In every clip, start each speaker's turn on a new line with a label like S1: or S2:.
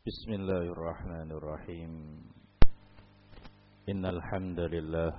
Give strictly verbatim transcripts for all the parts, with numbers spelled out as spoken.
S1: Bismillahirrahmanirrahim. Innal hamdalillah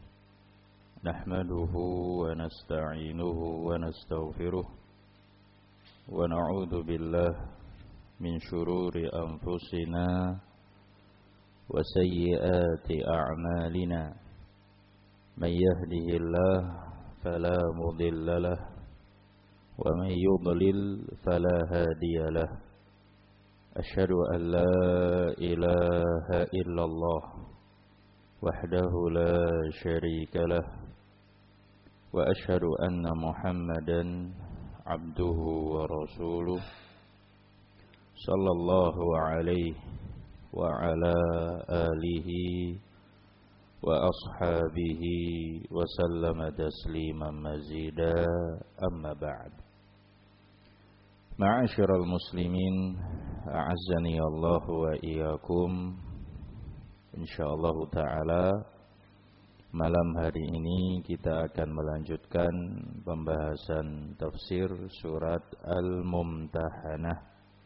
S1: nahmaduhu wa nasta'inuhu wa nastaghfiruh wa na'udzu billahi min shururi anfusina wa sayyiati a'malina. May yahdihillahu fala mudilla lahu wa may yudlil fala hadiya lahu. Asyhadu an la ilaha illallah wahdahu la syarika lah wa asyhadu anna Muhammadan abduhu wa rasuluh sallallahu alaihi wa ala alihi wa ashabihi wa sallama tasliman mazida, amma ba'd. Ma'asyiral muslimin, a'azzani Allah wa iyyakum. Insyaallah ta'ala malam hari ini kita akan melanjutkan pembahasan tafsir surat Al-Mumtahanah.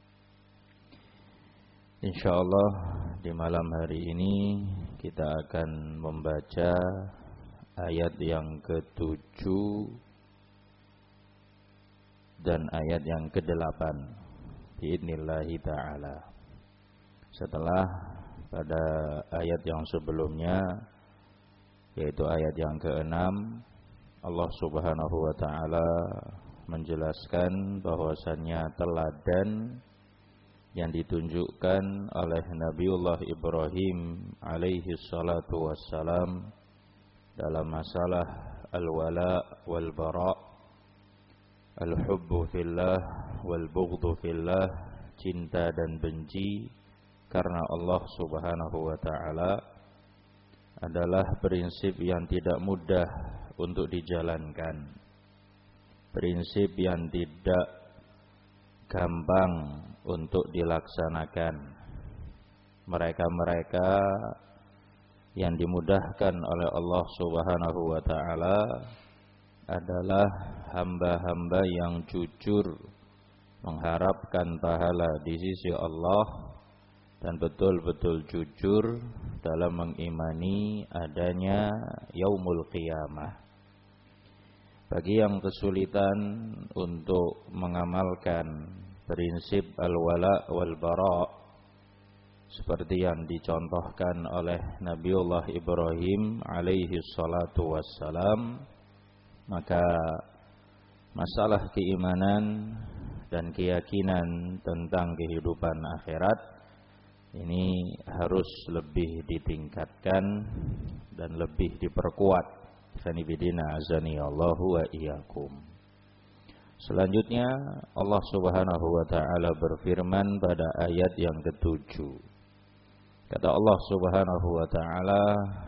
S1: Insyaallah di malam hari ini kita akan membaca ayat yang ketujuh dan ayat yang kedelapan biidnillahi ta'ala. Setelah pada ayat yang sebelumnya, yaitu ayat yang keenam, Allah subhanahu wa ta'ala menjelaskan bahwasannya teladan yang ditunjukkan oleh Nabiullah Ibrahim alaihi salatu wassalam dalam masalah al-wala wal bara', al-hubbu fillah wal bughdhu fillah, cinta dan benci karena Allah subhanahu wa ta'ala, adalah prinsip yang tidak mudah untuk dijalankan, prinsip yang tidak gampang untuk dilaksanakan. Mereka-mereka yang dimudahkan oleh Allah subhanahu wa ta'ala adalah hamba-hamba yang jujur mengharapkan pahala di sisi Allah dan betul-betul jujur dalam mengimani adanya yaumul qiyamah. Bagi yang kesulitan untuk mengamalkan prinsip al-wala wal bara' seperti yang dicontohkan oleh Nabiullah Ibrahim alaihi salatu wassalam, maka masalah keimanan dan keyakinan tentang kehidupan akhirat ini harus lebih ditingkatkan dan lebih diperkuat. Sanibidina azani Allahu wa iyyakum. Selanjutnya Allah subhanahu wa ta'ala berfirman pada ayat yang ketujuh. Kata Allah subhanahu wa ta'ala,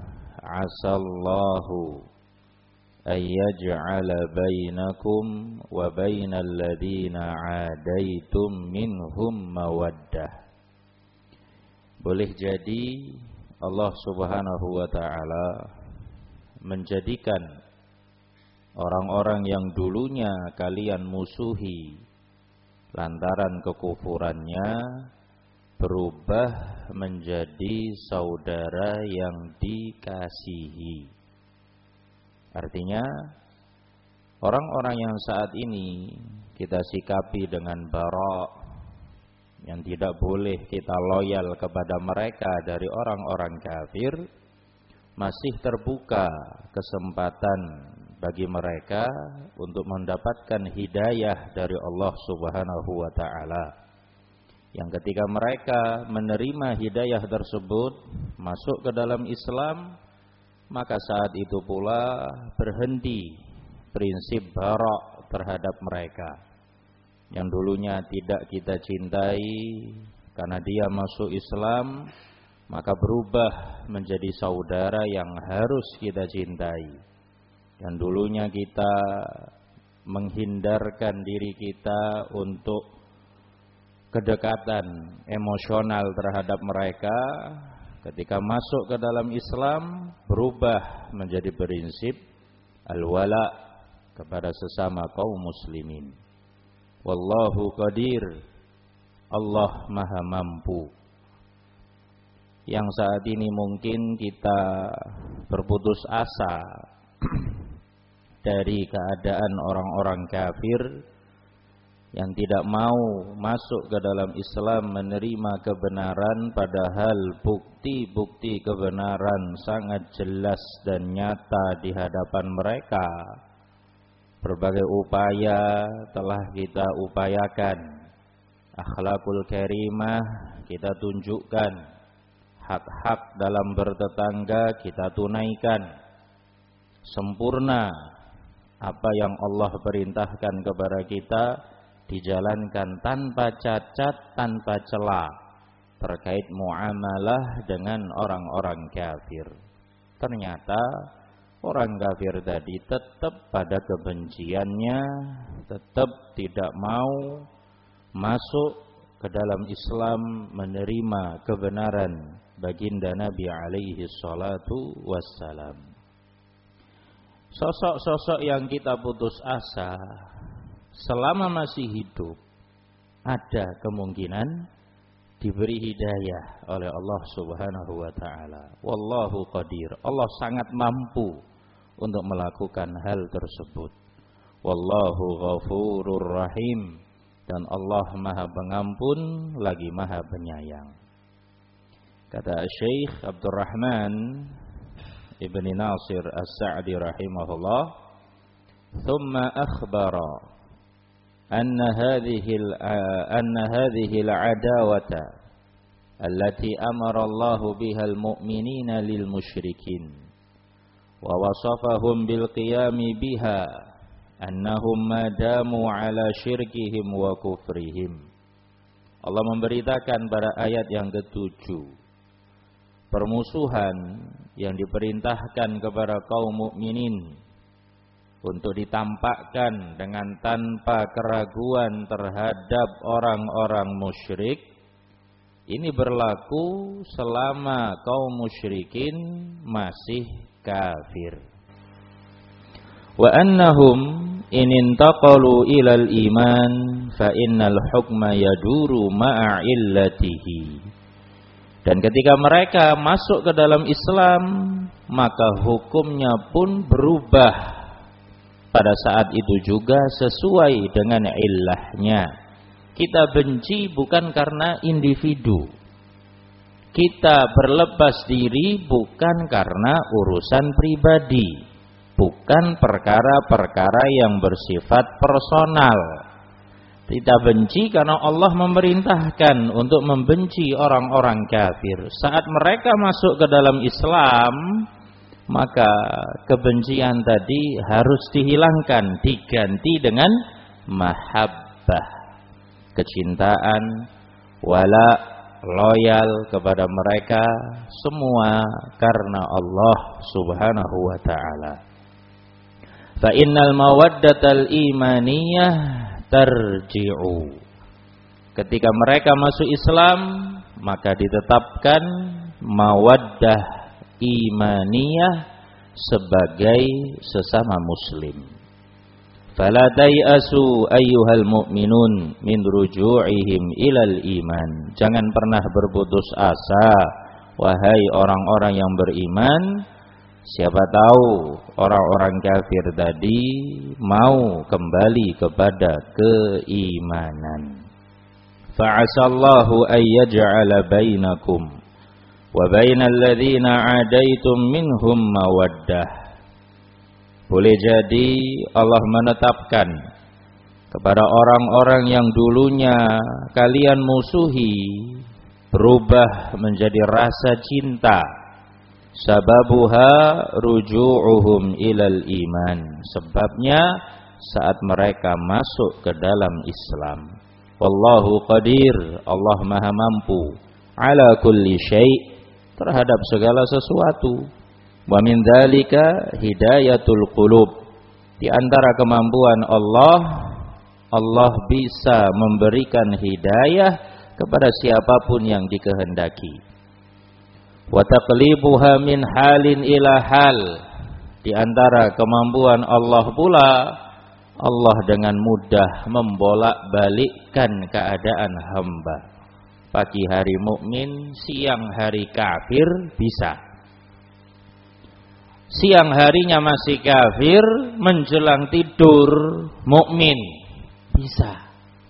S1: asallahu ayyaj'ala bainakum wa bainal ladina 'adaitum minhum mawaddah. Boleh jadi Allah subhanahu wa ta'ala menjadikan orang-orang yang dulunya kalian musuhi lantaran kekufurannya berubah menjadi saudara yang dikasihi. Artinya orang-orang yang saat ini kita sikapi dengan bara', yang tidak boleh kita loyal kepada mereka dari orang-orang kafir, masih terbuka kesempatan bagi mereka untuk mendapatkan hidayah dari Allah subhanahu wa ta'ala. Yang ketika mereka menerima hidayah tersebut, masuk ke dalam Islam, maka saat itu pula berhenti prinsip bara' terhadap mereka yang dulunya tidak kita cintai. Karena dia masuk Islam, maka berubah menjadi saudara yang harus kita cintai. Yang dulunya kita menghindarkan diri kita untuk kedekatan emosional terhadap mereka, ketika masuk ke dalam Islam berubah menjadi prinsip al-wala kepada sesama kaum muslimin. Wallahu qadir. Allah Maha Mampu. Yang saat ini mungkin kita berputus asa dari keadaan orang-orang kafir yang tidak mau masuk ke dalam Islam, menerima kebenaran, padahal bukti-bukti kebenaran sangat jelas dan nyata di hadapan mereka. Berbagai upaya telah kita upayakan, akhlakul karimah kita tunjukkan, hak-hak dalam bertetangga kita tunaikan, sempurna apa yang Allah perintahkan kepada kita dijalankan tanpa cacat, tanpa celah terkait muamalah dengan orang-orang kafir. Ternyata orang kafir tadi tetap pada kebenciannya, tetap tidak mau masuk ke dalam Islam, menerima kebenaran baginda Nabi alaihi salatu wassalam. Sosok-sosok yang kita putus asa selama masih hidup ada kemungkinan diberi hidayah oleh Allah Subhanahu wa taala. Wallahu qadir. Allah sangat mampu untuk melakukan hal tersebut. Wallahu ghafurur rahim, dan Allah Maha Pengampun lagi Maha Penyayang. Kata Syekh Abdurrahman Ibn Nasir As-Sa'di rahimahullah, "Thumma akhbara أن هذه أن هذه العداوة التي أمر الله بها المؤمنين للمشركين ووصفهم بالقيام بها أنهم ما داموا على شركهم وكفرهم." Allah memberitakan pada ayat yang ketujuh, permusuhan yang diperintahkan kepada kaum mukminin untuk ditampakkan dengan tanpa keraguan terhadap orang-orang musyrik. Ini berlaku selama kaum musyrikin masih kafir. Wa annahum in intaqalu ilal iman fa innal hukma yaduru ma'a illatihi. Dan ketika mereka masuk ke dalam Islam, maka hukumnya pun berubah pada saat itu juga sesuai dengan illahnya. Kita benci bukan karena individu, kita berlepas diri bukan karena urusan pribadi, bukan perkara-perkara yang bersifat personal. Kita benci karena Allah memerintahkan untuk membenci orang-orang kafir. Saat mereka masuk ke dalam Islam, maka kebencian tadi harus dihilangkan, diganti dengan mahabbah, kecintaan, wala, loyal kepada mereka, semua karena Allah Subhanahu wa taala. Fa innal mawaddatal imaniyah tarji'u. Ketika mereka masuk Islam, maka ditetapkan mawaddah imaniyah sebagai sesama muslim. Fala tai'asu ayyuhal mu'minun min ruju'ihim ilal iman. Jangan pernah berputus asa wahai orang-orang yang beriman. Siapa tahu orang-orang kafir tadi mau kembali kepada keimanan. Fa'asallahu ayyaj'ala bainakum wa bainal ladzina 'adaitum minhum mawaddah. Boleh jadi Allah menetapkan kepada orang-orang yang dulunya kalian musuhi berubah menjadi rasa cinta. Sababuha ruju'uhum ilal iman. Sebabnya saat mereka masuk ke dalam Islam. Wallahu qadir. Allah Maha Mampu ala kulli syai', terhadap segala sesuatu. Wa min dzalika hidayatul qulub. Di antara kemampuan Allah, Allah bisa memberikan hidayah kepada siapapun yang dikehendaki. Wa taqlibuha min halin ila hal. Di antara kemampuan Allah pula Allah dengan mudah membolak-balikkan keadaan hamba. Pagi hari mukmin, siang hari kafir bisa. Siang harinya masih kafir, menjelang tidur mukmin bisa.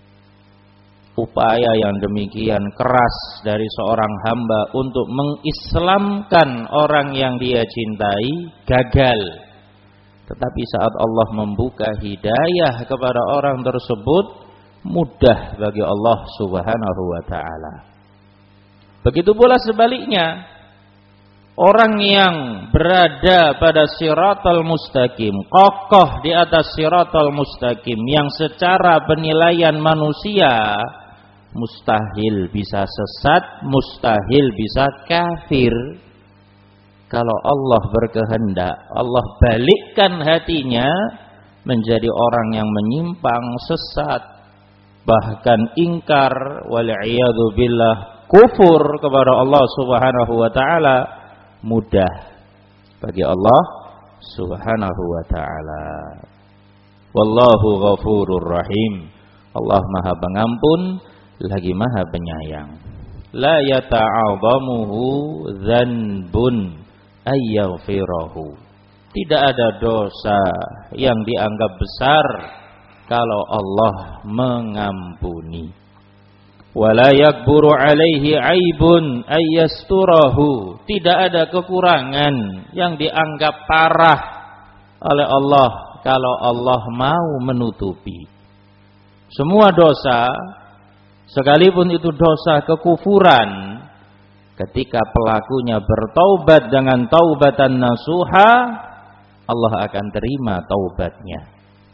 S1: Upaya yang demikian keras dari seorang hamba untuk mengislamkan orang yang dia cintai gagal. Tetapi saat Allah membuka hidayah kepada orang tersebut, mudah bagi Allah Subhanahu wa ta'ala. Begitu pula sebaliknya, orang yang berada pada siratal mustaqim, kokoh di atas siratal mustaqim, yang secara penilaian manusia mustahil bisa sesat, mustahil bisa kafir. Kalau Allah berkehendak, Allah balikkan hatinya menjadi orang yang menyimpang, sesat, bahkan ingkar, wal'iyadu billah, kufur kepada Allah Subhanahu wa ta'ala, mudah bagi Allah Subhanahu wa ta'ala. Wallahu ghafurur rahim. Allah Maha Pengampun lagi Maha Penyayang. La yata'adhamuhu dzanbun ayyaghfirahu. Tidak ada dosa yang dianggap besar kalau Allah mengampuni. Wala yakburu alaihi aibun ayyasturahu. Tidak ada kekurangan yang dianggap parah oleh Allah kalau Allah mau menutupi. Semua dosa, sekalipun itu dosa kekufuran, ketika pelakunya bertaubat dengan taubatan nasuha, Allah akan terima taubatnya.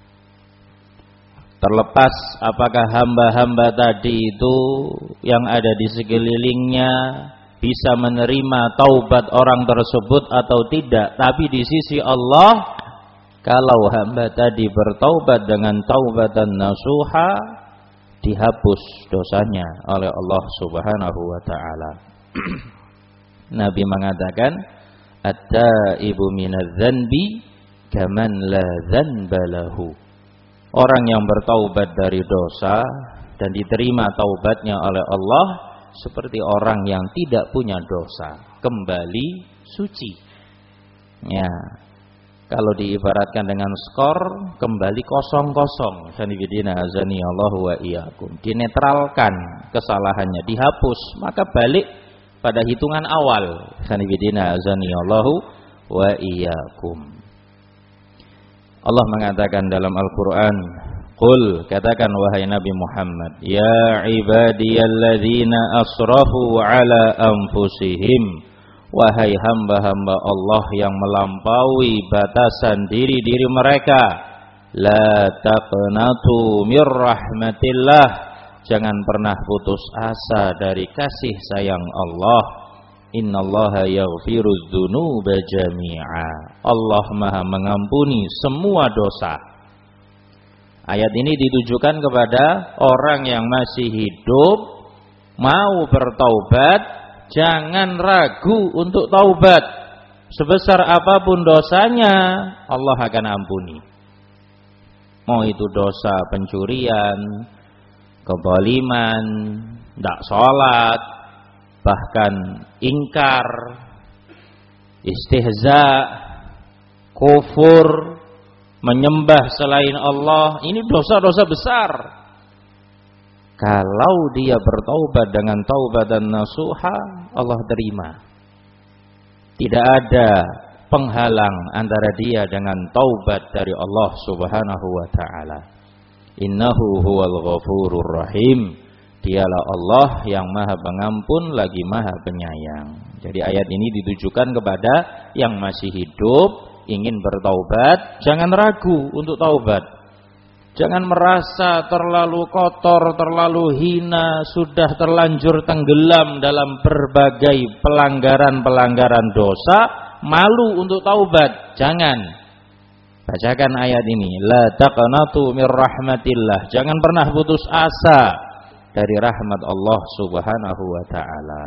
S1: Terlepas apakah hamba-hamba tadi itu yang ada di sekelilingnya bisa menerima taubat orang tersebut atau tidak, tapi di sisi Allah, kalau hamba tadi bertaubat dengan taubatan nasuha, dihapus dosanya oleh Allah Subhanahu wa ta'ala. Nabi mengatakan, at-taibu minadz-dzanbi kaman la dzanba lahu. Orang yang bertaubat dari dosa dan diterima taubatnya oleh Allah seperti orang yang tidak punya dosa, kembali suci. Ya, kalau diibaratkan dengan skor, kembali kosong-kosong. Sanibidina azani Allah wa iyyakum. Dinetralkan kesalahannya, dihapus, maka balik pada hitungan awal. Sanibidina azani Allah wa iyyakum. Allah mengatakan dalam Al-Quran, Qul, katakan wahai Nabi Muhammad, ya ibadiyalladzina asrafu ala anfusihim, wahai hamba-hamba Allah yang melampaui batasan diri-diri mereka, la taqnatu mir rahmatillah, jangan pernah putus asa dari kasih sayang Allah. Innallaha yaghfirudz dzunuba jami'a. Allah Maha mengampuni semua dosa. Ayat ini ditujukan kepada orang yang masih hidup, mau bertaubat, jangan ragu untuk taubat. Sebesar apapun dosanya, Allah akan ampuni. Mau itu dosa pencurian, kezaliman, tidak sholat, bahkan ingkar, istihza, kufur, menyembah selain Allah, ini dosa-dosa besar. Kalau dia bertaubat dengan taubatan nasuha, Allah terima. Tidak ada penghalang antara dia dengan taubat dari Allah Subhanahu wa ta'ala. Innahu huwal ghafurur rahim. Dialah Allah yang Maha Pengampun lagi Maha Penyayang. Jadi ayat ini ditujukan kepada yang masih hidup, ingin bertaubat, jangan ragu untuk taubat. Jangan merasa terlalu kotor, terlalu hina, sudah terlanjur tenggelam dalam berbagai pelanggaran-pelanggaran dosa, malu untuk taubat. Jangan. Bacakan ayat ini, la taqnatu mir rahmatillah. Jangan pernah putus asa dari rahmat Allah Subhanahu wa ta'ala.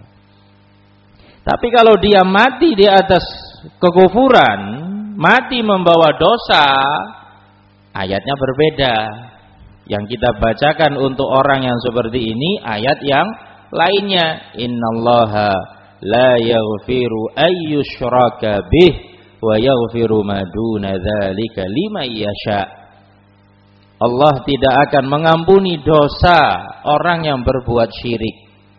S1: Tapi kalau dia mati di atas kekufuran, mati membawa dosa, ayatnya berbeda. Yang kita bacakan untuk orang yang seperti ini ayat yang lainnya. Innallaha la yaghfiru ayyushraka bih wa yaghfiru ma duna dzalika liman yasha. Allah tidak akan mengampuni dosa orang yang berbuat syirik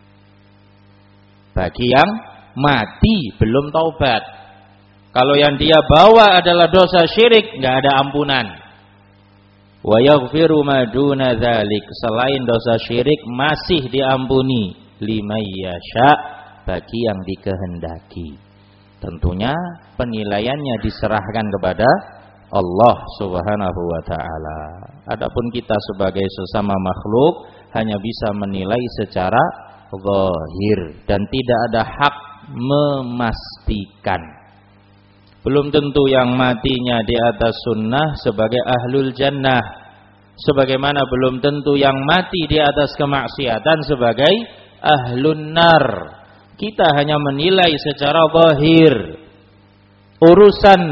S1: bagi yang mati belum taubat. Kalau yang dia bawa adalah dosa syirik, enggak ada ampunan. Wa yaghfiru ma duna dzalik, selain dosa syirik masih diampuni liman yasha, bagi yang dikehendaki. Tentunya penilaiannya diserahkan kepada Allah Subhanahu wa taala. Adapun kita sebagai sesama makhluk hanya bisa menilai secara zahir dan tidak ada hak memastikan. Belum tentu yang matinya di atas sunnah sebagai ahlul jannah, sebagaimana belum tentu yang mati di atas kemaksiatan sebagai ahlun nar. Kita hanya menilai secara zahir. Urusan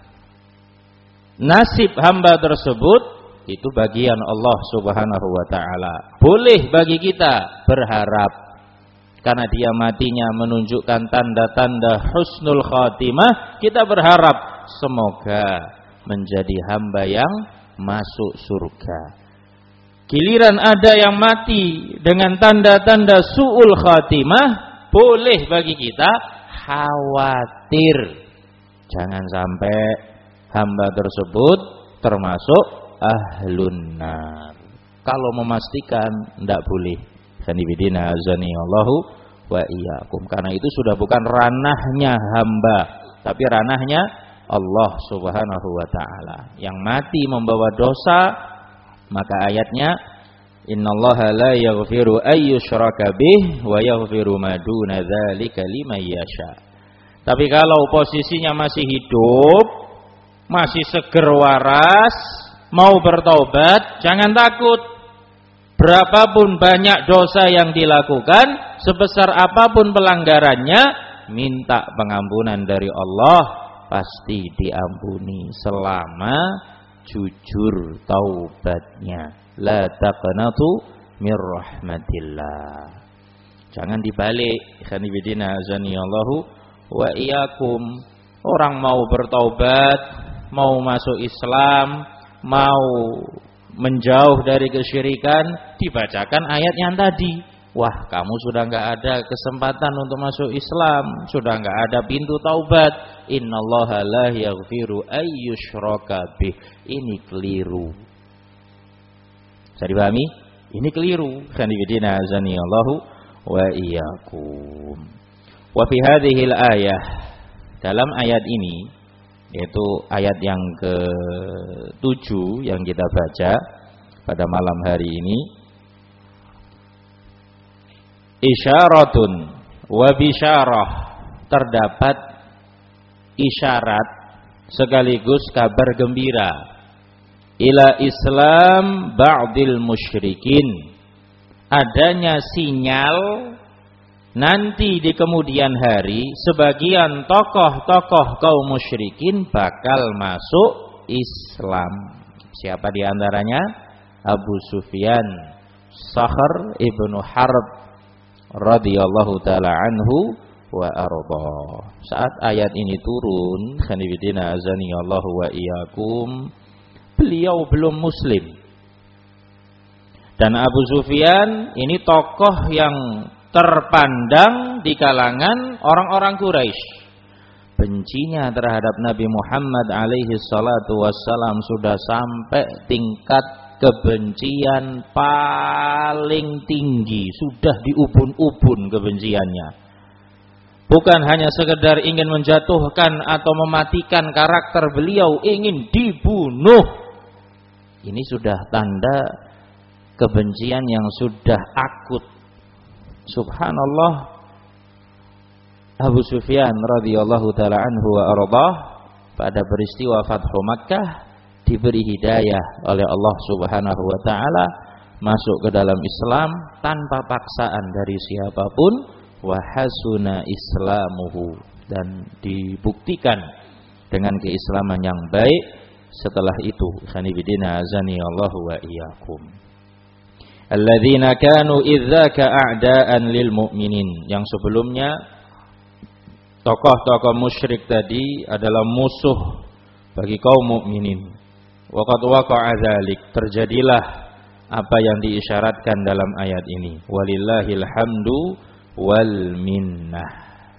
S1: nasib hamba tersebut itu bagian Allah Subhanahu wa taala. Boleh bagi kita berharap karena dia matinya menunjukkan tanda-tanda husnul khatimah, kita berharap semoga menjadi hamba yang masuk surga. Giliran ada yang mati dengan tanda-tanda su'ul khatimah, boleh bagi kita khawatir jangan sampai hamba tersebut termasuk ahlun nar. Kalau memastikan tidak boleh. Sanibidina azani Allahu wa iyyakum. Karena itu sudah bukan ranahnya hamba, tapi ranahnya Allah Subhanahu wa taala. Yang mati membawa dosa, maka ayatnya innallaha la yaghfiru ayyushraka bih wa yaghfiru ma duna dzalika liman yasha. Tapi kalau posisinya masih hidup, masih seger waras, mau bertaubat, jangan takut. Berapapun banyak dosa yang dilakukan, sebesar apapun pelanggarannya, minta pengampunan dari Allah, pasti diampuni selama jujur taubatnya. La taqnatu mir rahmatillah. Jangan dibalik. Khanibidina azanillahu wa iyyakum. Orang mau bertaubat, mau masuk Islam, mau menjauh dari kesyirikan, dibacakan ayat yang tadi. Wah, kamu sudah enggak ada kesempatan untuk masuk Islam, sudah enggak ada pintu taubat. Innallaha la yaghfiru ayyushraka bih. Ini keliru. Bisa dipahami? Ini keliru. Khanibidina azani Allahu wa iyyakum. Wa fi hadhil ayah, dalam ayat ini, yaitu ayat yang ketujuh yang kita baca pada malam hari ini, isyaratun wa bisyarah, terdapat isyarat sekaligus kabar gembira ila Islam ba'dil musyrikin, adanya sinyal nanti di kemudian hari sebagian tokoh-tokoh kaum musyrikin bakal masuk Islam. Siapa di antaranya? Abu Sufyan, Sakhr ibnu Harb radhiyallahu taala anhu wa arda. Saat ayat ini turun, khanibidina azani Allahu wa iyyakum, beliau belum muslim. Dan Abu Sufyan ini tokoh yang terpandang di kalangan orang-orang Quraisy. Bencinya terhadap Nabi Muhammad alaihi salatu wassalam sudah sampai tingkat kebencian paling tinggi, sudah diubun-ubun kebenciannya. Bukan hanya sekedar ingin menjatuhkan atau mematikan karakter beliau, ingin dibunuh. Ini sudah tanda kebencian yang sudah akut. Subhanallah, Abu Sufyan radhiyallahu taala anhu wa ardah pada peristiwa Fathu Makkah diberi hidayah oleh Allah Subhanahu wa taala masuk ke dalam Islam tanpa paksaan dari siapapun, wa hasuna islamuhu, dan dibuktikan dengan keislaman yang baik setelah itu, khanibidina azani Allah wa iyyakum. Alladzina kanu idzaka a'daan lil mu'minin. Yang sebelumnya tokoh-tokoh musyrik tadi adalah musuh bagi kaum mukminin. Wa qad waqa'a dzalik, terjadilah apa yang diisyaratkan dalam ayat ini. Walillahil hamdu wal minnah.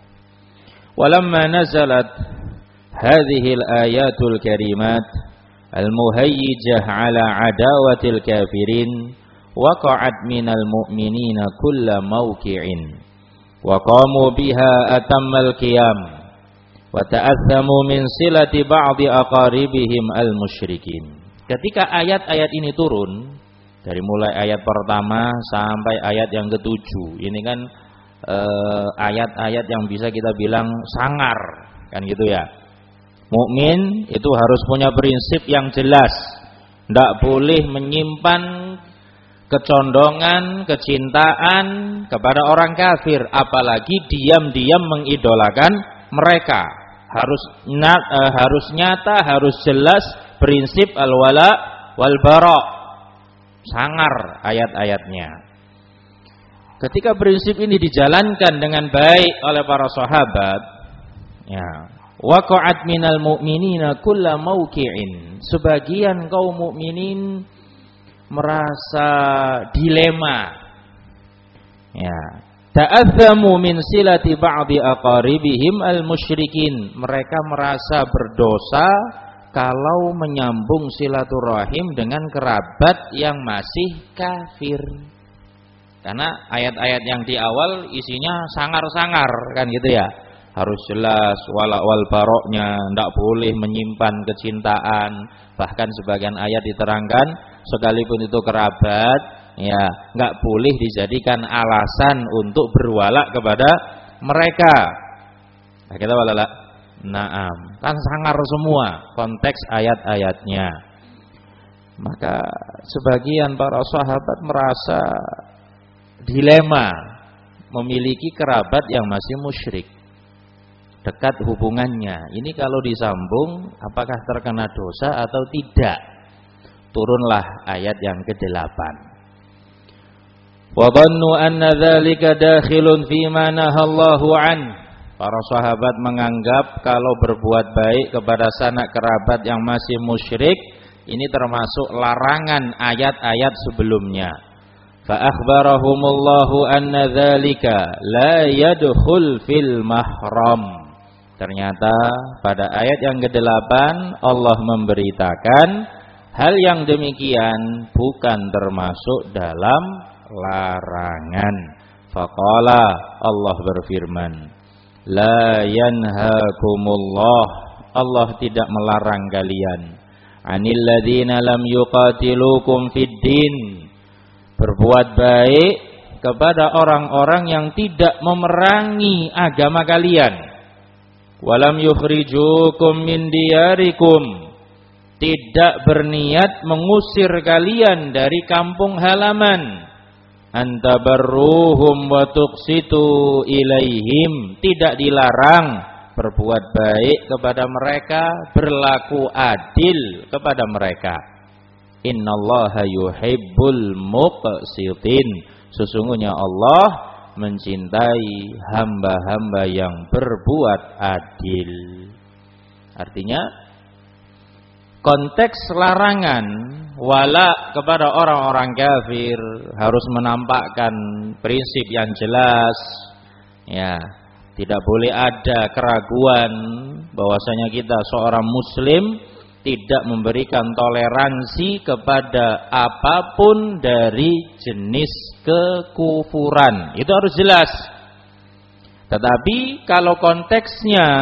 S1: Walamma nazalat hadhihi al-ayatul karimat al-muhayyijah ala adawatil kafirin waqa'at minal mu'minina kulla mawqi'in wa qamu biha atammal qiyam wa ta'azzamu min silati ba'di aqaribihim al-musyrikin. Ketika ayat-ayat ini turun, dari mulai ayat pertama sampai ayat yang ketujuh, ini kan eh, ayat-ayat yang bisa kita bilang sangar, kan gitu ya. Mukmin itu harus punya prinsip yang jelas, tidak boleh menyimpan kecondongan, kecintaan kepada orang kafir, apalagi diam-diam mengidolakan mereka. Harus nat, eh, harus nyata, harus jelas prinsip al-wala wal bara. Sangar ayat-ayatnya. Ketika prinsip ini dijalankan dengan baik oleh para sahabat, ya, waqa'at minal mu'minina kulla mawqi'in. Sebagian kaum mukminin merasa dilema, ya, ta'azzamu min silati ba'di aqaribihim al-musyrikin. Mereka merasa berdosa kalau menyambung silaturahim dengan kerabat yang masih kafir. Karena ayat-ayat yang di awal isinya sangar-sangar, kan gitu ya. Harus jelas wala wal baroknya, tidak boleh menyimpan kecintaan. Bahkan sebagian ayat diterangkan, sekalipun itu kerabat, ya, nggak boleh dijadikan alasan untuk berwala kepada mereka. Nah, kita walala, naam, kan sangar semua konteks ayat-ayatnya. Maka sebagian para sahabat merasa dilema memiliki kerabat yang masih musyrik, dekat hubungannya. Ini kalau disambung, apakah terkena dosa atau tidak? Turunlah ayat yang kedelapan. Wa dhannu anna dzalika dakhilun fi ma nahallahu an. Para sahabat menganggap kalau berbuat baik kepada sanak kerabat yang masih musyrik ini termasuk larangan ayat-ayat sebelumnya. Fa akhbarahumullahu anna dzalika la yadkhul fil mahram. Ternyata pada ayat yang kedelapan Allah memberitakan hal yang demikian bukan termasuk dalam larangan. Faqala, Allah berfirman, la yanhaakumullah, Allah tidak melarang kalian, anil ladzina lam yuqatilukum fid din, berbuat baik kepada orang-orang yang tidak memerangi agama kalian. Walam yukhrijukum min diyarikum, tidak berniat mengusir kalian dari kampung halaman. Antabarruhum wa tuqsitu ilaihim, tidak dilarang berbuat baik kepada mereka, berlaku adil kepada mereka. Innallaha yuhibbul muqsitin, sesungguhnya Allah mencintai hamba-hamba yang berbuat adil. Artinya konteks larangan wala kepada orang-orang kafir harus menampakkan prinsip yang jelas, ya, tidak boleh ada keraguan bahwasanya kita seorang muslim tidak memberikan toleransi kepada apapun dari jenis kekufuran. Itu harus jelas. Tetapi kalau konteksnya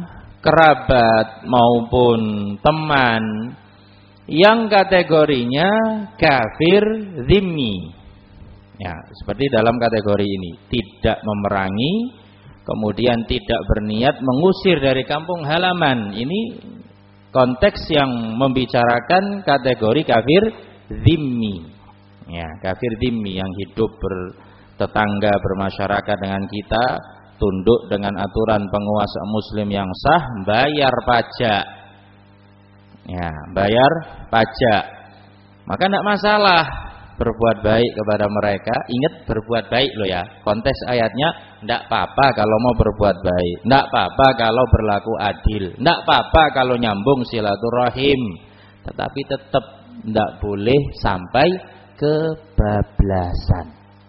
S1: kerabat maupun teman yang kategorinya kafir zimmi, ya, seperti dalam kategori ini, tidak memerangi, kemudian tidak berniat mengusir dari kampung halaman, ini konteks yang membicarakan kategori kafir zimmi, ya, kafir zimmi yang hidup bertetangga, bermasyarakat dengan kita, tunduk dengan aturan penguasa muslim yang sah, bayar pajak, Ya, bayar pajak. Maka tidak masalah berbuat baik kepada mereka. Ingat berbuat baik loh ya. Konteks ayatnya tidak apa-apa kalau mau berbuat baik, tidak apa-apa kalau berlaku adil, tidak apa-apa kalau nyambung silaturahim. Tetapi tetap tidak boleh sampai kebablasan.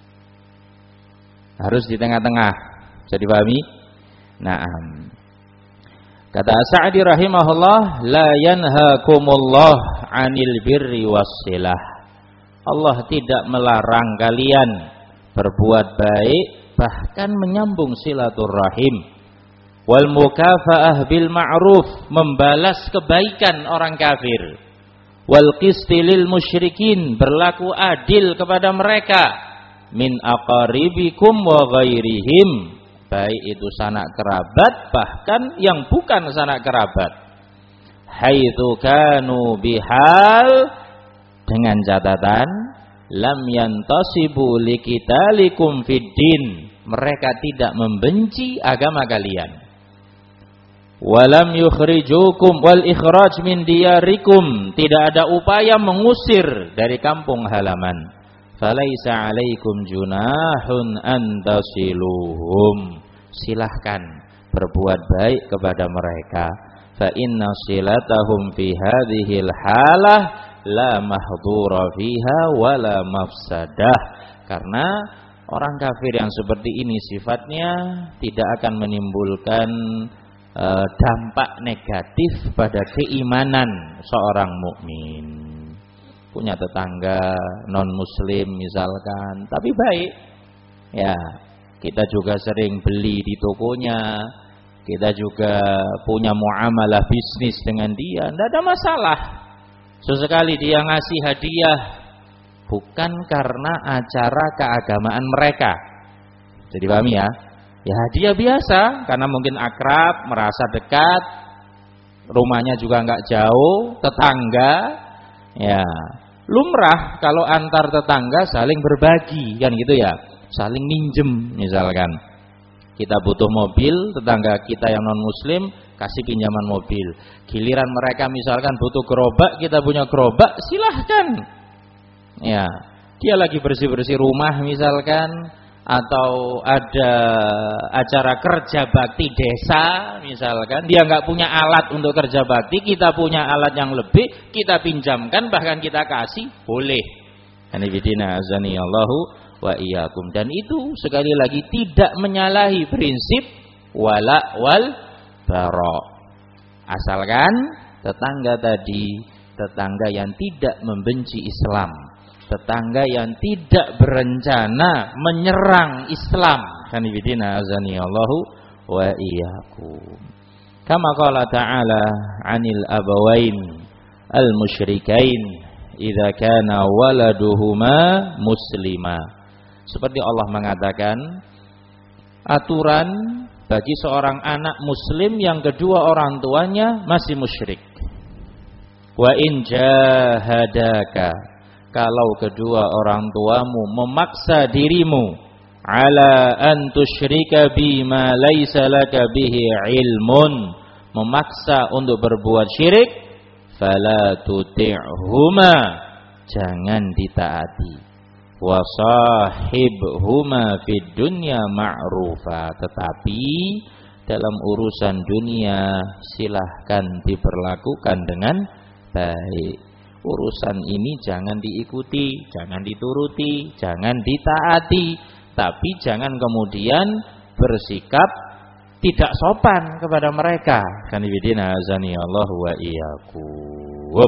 S1: Harus di tengah-tengah. Bisa dipahami? Naam. Kata Sa'di rahimahullah, la yanhakumullah 'anil birri wassilah. Allah tidak melarang kalian berbuat baik, bahkan menyambung silaturahim. Wal mukafa'ah bil ma'ruf, membalas kebaikan orang kafir. Wal qisti lil musyrikin, berlaku adil kepada mereka. Min aqaribikum wa ghairihim, baik itu sanak kerabat bahkan yang bukan sanak kerabat. Haitsu kanu bihal, dengan catatan lam yantasibu likitalikum fiddin, mereka tidak membenci agama kalian. Walam yukhrijukum wal ikhraj min diyarikum, tidak ada upaya mengusir dari kampung halaman. Falaisa alaikum junahun antasiluhum, silahkan berbuat baik kepada mereka. Fa inna silatahum fi hadhil halah la mahdhura fiha wala mafsadah, karena orang kafir yang seperti ini sifatnya tidak akan menimbulkan uh, dampak negatif pada keimanan seorang mukmin. Punya tetangga non muslim misalkan, tapi baik, ya kita juga sering beli di tokonya, kita juga punya muamalah bisnis dengan dia, tidak ada masalah. Sesekali dia ngasih hadiah bukan karena acara keagamaan mereka. Jadi pahami ya? Ya hadiah biasa karena mungkin akrab, merasa dekat, rumahnya juga nggak jauh, tetangga. Ya, lumrah kalau antar tetangga saling berbagi kan gitu ya, saling minjem misalkan. Kita butuh mobil, tetangga kita yang non muslim kasih pinjaman mobil. Giliran mereka misalkan butuh gerobak, kita punya gerobak, silahkan. Ya, dia lagi bersih-bersih rumah misalkan, atau ada acara kerja bakti desa misalkan, dia nggak punya alat untuk kerja bakti, kita punya alat yang lebih, kita pinjamkan, bahkan kita kasih, boleh. Anibidina azani Allahu wa iyyakum. Dan itu sekali lagi tidak menyalahi prinsip wala wal bara, asalkan tetangga tadi tetangga yang tidak membenci Islam, tetangga yang tidak berencana menyerang Islam. Kanibidina azani Allahu wa iyyakum. Kama qala ta'ala 'anil abawain al-musyrikain idza kana waladuhuma muslima. Seperti Allah mengatakan, aturan bagi seorang anak muslim yang kedua orang tuanya masih musyrik. Wa in jahadaka, kalau kedua orang tuamu memaksa dirimu ala an tusyrika bima laisa laka bihi ilmun, memaksa untuk berbuat syirik, fala tuti'huma, jangan ditaati. Wa sahibhuma fid dunya ma'rufa, tetapi dalam urusan dunia silahkan diperlakukan dengan baik. Urusan ini jangan diikuti, jangan dituruti, jangan ditaati, tapi jangan kemudian bersikap tidak sopan kepada mereka. Kanibidina azani Allah wa iyyakum.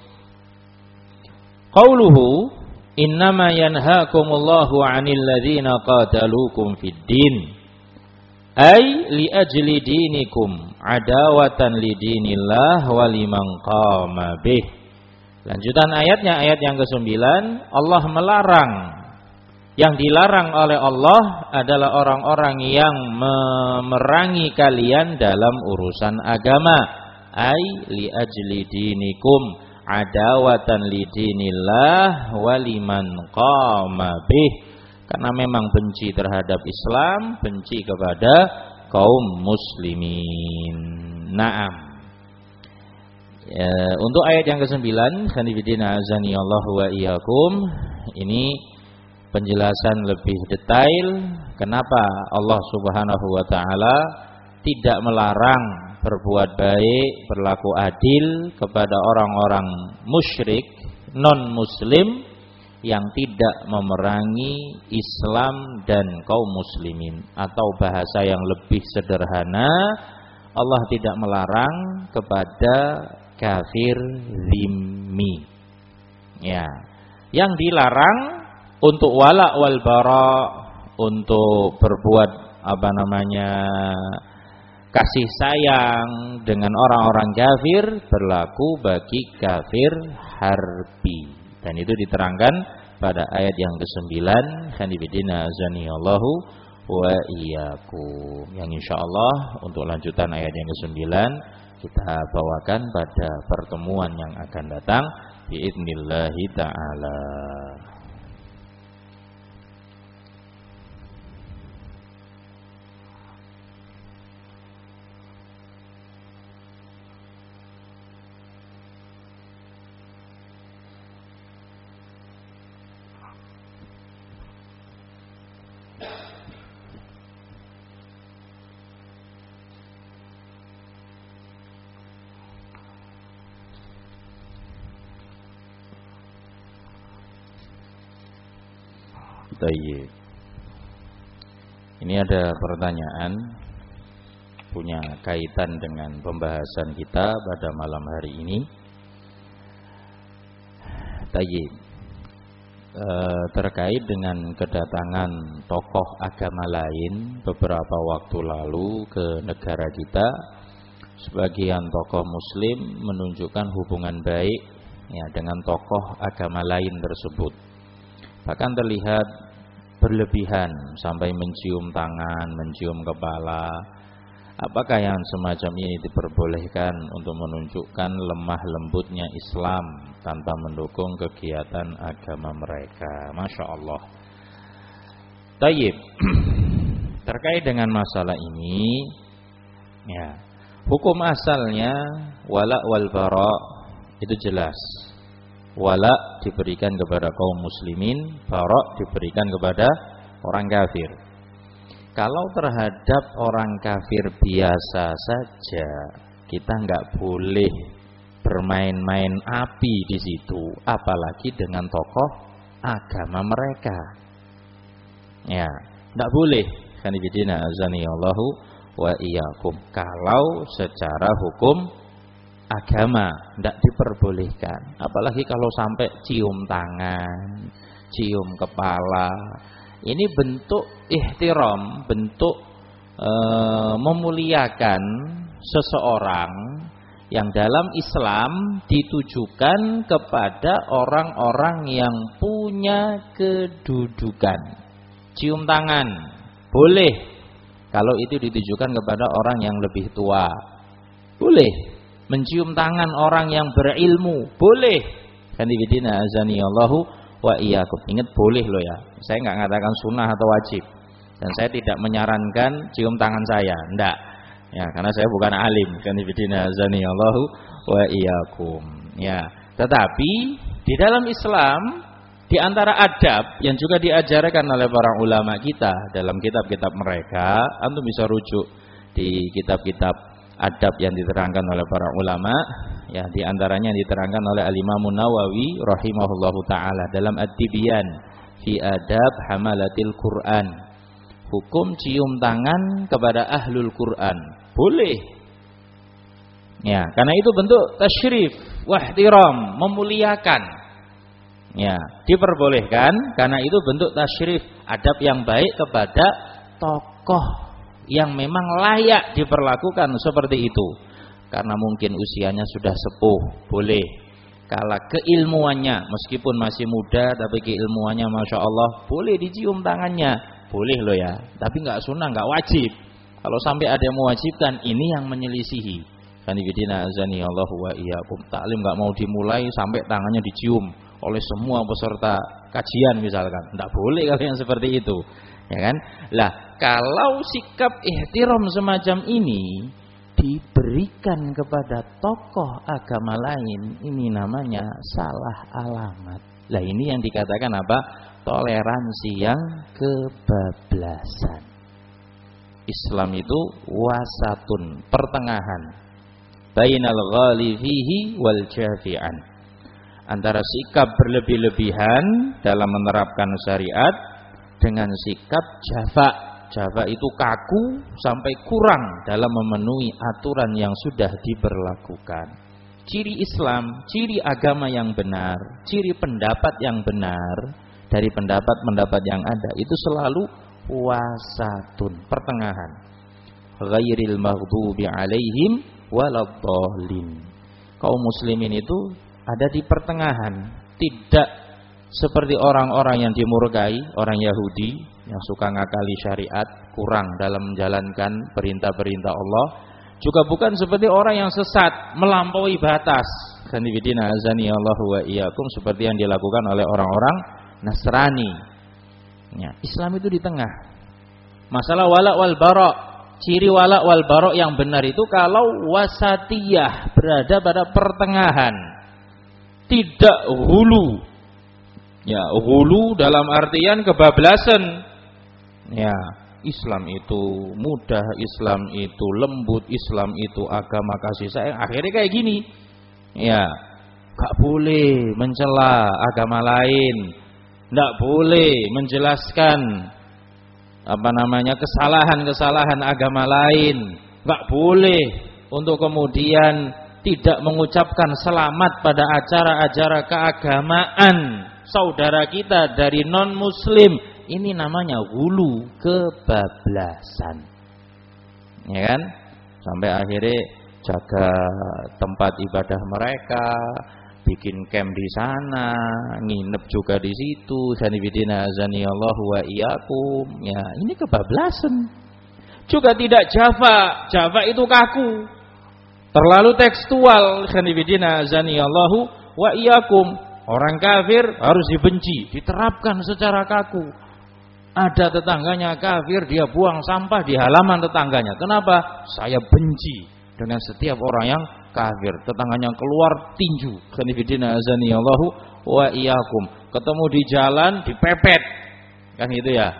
S1: Qauluhu innama yanhaakumullahu 'anil ladzina qataluukum fid din, ay li ajli dinikum adawatan lidinillah wa liman qama bih. Lanjutan ayatnya, ayat yang kesembilan, Allah melarang, yang dilarang oleh Allah adalah orang-orang yang memerangi kalian dalam urusan agama. Ay li ajli dinikum adawatan lidinillah waliman qama bih, karena memang benci terhadap Islam, benci kepada kaum muslimin. Naam. Ya, untuk ayat yang kesembilan, khanifidina azani Allah wa iyyakum, ini penjelasan lebih detail kenapa Allah Subhanahu wa taala tidak melarang berbuat baik, berlaku adil kepada orang-orang musyrik, non-muslim yang tidak memerangi Islam dan kaum muslimin. Atau bahasa yang lebih sederhana, Allah tidak melarang kepada kafir zimmi. Ya, yang dilarang untuk wala wal bara, untuk berbuat apa namanya kasih sayang dengan orang-orang kafir, berlaku bagi kafir harbi. Dan itu diterangkan pada ayat yang kesembilan, khanifidina azanillahu wa iyyakum, yang insyaallah untuk lanjutan ayat yang kesembilan kita bawakan pada pertemuan yang akan datang biidznillah taala. Tayyib. Ini ada pertanyaan punya kaitan dengan pembahasan kita pada malam hari ini. Tayyib. E, terkait dengan kedatangan tokoh agama lain beberapa waktu lalu ke negara kita, sebagian tokoh muslim menunjukkan hubungan baik ya dengan tokoh agama lain tersebut. Bahkan terlihat berlebihan sampai mencium tangan, mencium kepala. Apakah yang semacam ini diperbolehkan untuk menunjukkan lemah lembutnya Islam tanpa mendukung kegiatan agama mereka? Masya Allah. Tayyib. Terkait dengan masalah ini, ya, hukum asalnya wala wal bara itu jelas. Wala diberikan kepada kaum muslimin, bara diberikan kepada orang kafir. Kalau terhadap orang kafir biasa saja, kita nggak boleh bermain-main api di situ, apalagi dengan tokoh agama mereka. Ya, nggak boleh. Khanifidina azanillahu wa iyyakum. Kalau secara hukum agama tidak diperbolehkan, apalagi kalau sampai cium tangan, cium kepala. Ini bentuk ihtiram, bentuk e, memuliakan seseorang yang dalam Islam ditujukan kepada orang-orang yang punya kedudukan. Cium tangan boleh kalau itu ditujukan kepada orang yang lebih tua, boleh. Mencium tangan orang yang berilmu boleh. Khanifidina azanillahu wa iyyakum. Ingat boleh loh ya. Saya nggak mengatakan sunnah atau wajib. Dan saya tidak menyarankan cium tangan saya. Enggak. Ya, karena saya bukan alim. Khanifidina azanillahu wa iyyakum. Ya, tetapi di dalam Islam, di antara adab yang juga diajarkan oleh para ulama kita dalam kitab-kitab mereka, antum bisa rujuk di kitab-kitab adab yang diterangkan oleh para ulama, ya, di antaranya yang diterangkan oleh Al-Imam Nawawi rahimahullahu taala dalam At-Tibyan fi Adab Hamalatil Quran. Hukum cium tangan kepada ahlul Quran boleh. Ya, karena itu bentuk tasyrif wa ihtiram, memuliakan. Ya, diperbolehkan karena itu bentuk tasyrif, adab yang baik kepada tokoh yang memang layak diperlakukan seperti itu. Karena mungkin usianya sudah sepuh, boleh. Kalau keilmuannya meskipun masih muda tapi keilmuannya Masya Allah, boleh dicium tangannya, boleh loh ya. Tapi nggak sunnah, nggak wajib. Kalau sampai ada yang mewajibkan, ini yang menyelisihi. Khanifidina azanillahu wa iyyakum. Taklim nggak mau dimulai sampai tangannya dicium oleh semua peserta kajian misalkan, nggak boleh kalau yang seperti itu. Ya kan? Lah, kalau sikap ihtiram semacam ini diberikan kepada tokoh agama lain, ini namanya salah alamat. Lah ini yang dikatakan apa? Toleransi yang kebablasan. Islam itu wasatun, pertengahan, bainal ghali fihi wal jafi'an, antara sikap berlebih-lebihan dalam menerapkan syariat dengan sikap jafa. Jafa itu kaku sampai kurang dalam memenuhi aturan yang sudah diberlakukan. Ciri Islam, ciri agama yang benar, ciri pendapat yang benar dari pendapat-pendapat yang ada itu selalu wasatun, pertengahan. Ghairil maghdubi alaihim waladhdallin. Kaum muslimin itu ada di pertengahan, tidak seperti orang-orang yang dimurkai, orang Yahudi yang suka ngakali syariat, kurang dalam menjalankan perintah-perintah Allah, juga bukan seperti orang yang sesat, melampaui batas. Khanifidina azani Allahu wa iyyakum, seperti yang dilakukan oleh orang-orang Nasrani. Ya, Islam itu di tengah. Masalah wala wal bara, ciri wala wal bara yang benar itu kalau wasatiyah, berada pada pertengahan, tidak hulu. Ya, hulu dalam artian kebablasan. Ya, Islam itu mudah, Islam itu lembut, Islam itu agama kasih sayang. Akhirnya kayak gini. Ya, gak boleh mencela agama lain, gak boleh menjelaskan apa namanya kesalahan-kesalahan agama lain, gak boleh untuk kemudian tidak mengucapkan selamat pada acara-acara keagamaan saudara kita dari non-muslim. Ini namanya hulu, kebablasan. Ya kan? Sampai akhirnya jaga tempat ibadah mereka, bikin camp di sana, nginep juga di situ. Sanibidina azanillahu wa iyyakum. Ya, ini kebablasan. Juga tidak jafa. Jafa itu kaku, terlalu tekstual. Sanibidina azanillahu wa iyyakum. Orang kafir harus dibenci, diterapkan secara kaku. Ada tetangganya kafir, dia buang sampah di halaman tetangganya. Kenapa? Saya benci dengan setiap orang yang kafir. Tetangganya keluar tinju. Khanifidina azanillahu wa iyyakum. Ketemu di jalan dipepet. Kan gitu ya.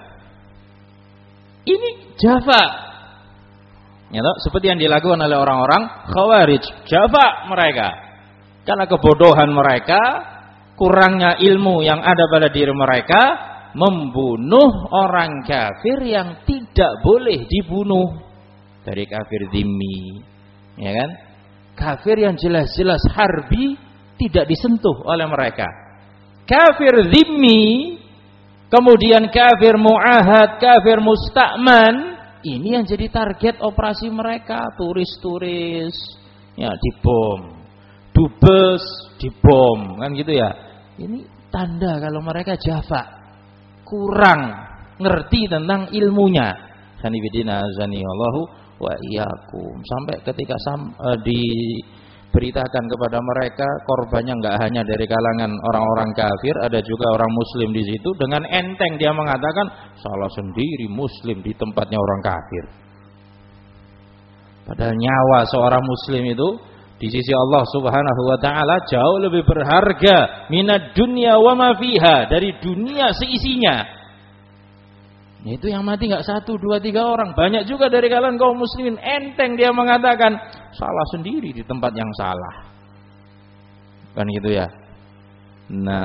S1: Ini jafa. Ya, seperti yang dilakukan oleh orang-orang Khawarij. Jafa mereka. Karena kebodohan mereka, kurangnya ilmu yang ada pada diri mereka, membunuh orang kafir yang tidak boleh dibunuh. Dari kafir dhimmi, ya kan? Kafir yang jelas-jelas harbi tidak disentuh oleh mereka. Kafir dhimmi, kemudian kafir mu'ahad, kafir musta'man, ini yang jadi target operasi mereka. Turis-turis ya dibom, dubes dibom, kan gitu ya. Ini tanda kalau mereka jafa, kurang ngerti tentang ilmunya. Sanibidina azanillahu wa iyyakum. Sampai ketika sam, uh, diberitakan kepada mereka, korbannya enggak hanya dari kalangan orang-orang kafir, ada juga orang muslim di situ. Dengan enteng dia mengatakan, salah sendiri muslim di tempatnya orang kafir. Padahal nyawa seorang muslim itu di sisi Allah Subhanahu wa taala jauh lebih berharga minad dunya wa ma fiha, dari dunia seisinya. Itu yang mati enggak satu, dua, tiga orang, banyak juga dari kalangan kaum muslimin. Enteng dia mengatakan salah sendiri di tempat yang salah. Kan gitu ya. Nah,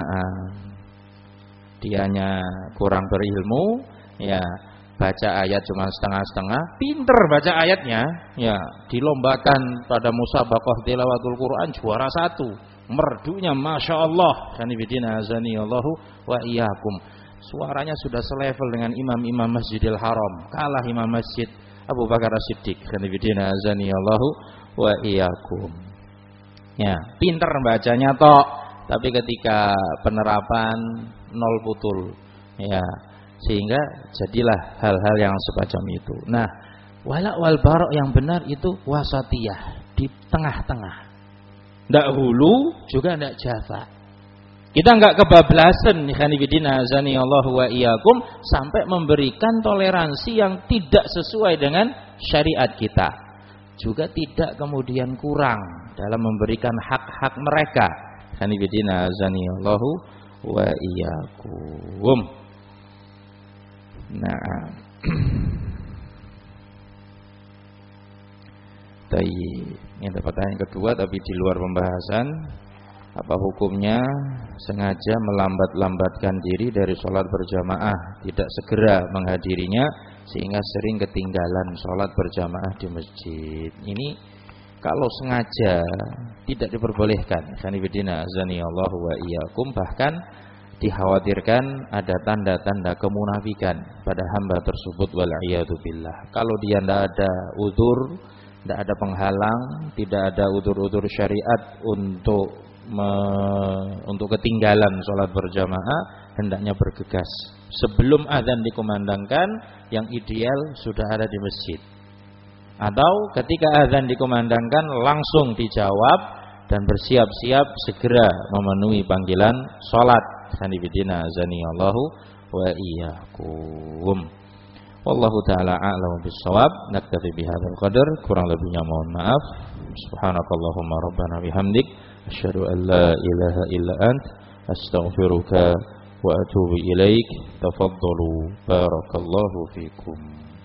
S1: dianya kurang berilmu, ya baca ayat cuma setengah-setengah, pinter baca ayatnya, ya dilombakan pada musabaqah tilawatul Quran juara satu, merdunya masya Allah. Sanibidina azanillahu wa iyyakum. Suaranya sudah selevel dengan imam-imam Masjidil Haram, kalah imam Masjid Abu Bakar As-Siddiq. Sanibidina azanillahu wa iyyakum. Ya, pinter bacanya tok, tapi ketika penerapan nol putul. Ya, sehingga jadilah hal-hal yang semacam itu. Nah, wala wal bara yang benar itu wasatiyah, di tengah-tengah. Ndak hulu juga ndak jafa. Kita enggak kebablasan, ikhwanifidina azanillahu wa iyyakum, sampai memberikan toleransi yang tidak sesuai dengan syariat kita. juga tidak kemudian kurang dalam memberikan hak-hak mereka. Hanifidina azanillahu wa iyyakum. Nah, Tayyib. Ini ada pertanyaan kedua tapi di luar pembahasan. Apa hukumnya sengaja melambat-lambatkan diri dari sholat berjamaah, tidak segera menghadirinya sehingga sering ketinggalan sholat berjamaah di masjid? Ini kalau sengaja tidak diperbolehkan. Sanibidina azanillahu wa iyyakum. Bahkan dikhawatirkan ada tanda-tanda kemunafikan pada hamba tersebut, wal'iyadu billah. Kalau dia tidak ada udzur, tidak ada penghalang, tidak ada udzur-udzur syariat untuk me, untuk ketinggalan sholat berjamaah, hendaknya bergegas sebelum azan dikumandangkan. Yang ideal sudah ada di masjid, atau ketika azan dikumandangkan langsung dijawab dan bersiap-siap segera memenuhi panggilan sholat. Sanibidina azanillahu wa iyyakum. Wallahu ta'ala a'lamu bis-shawab. Naktafi bihadzal qadar. Kurang lebihnya mohon maaf. Subhanakallahumma rabbana bihamdik asyhadu an la ilaha illa ant astaghfiruka wa atubu ilaik. Tafaddalu barakallahu fikum.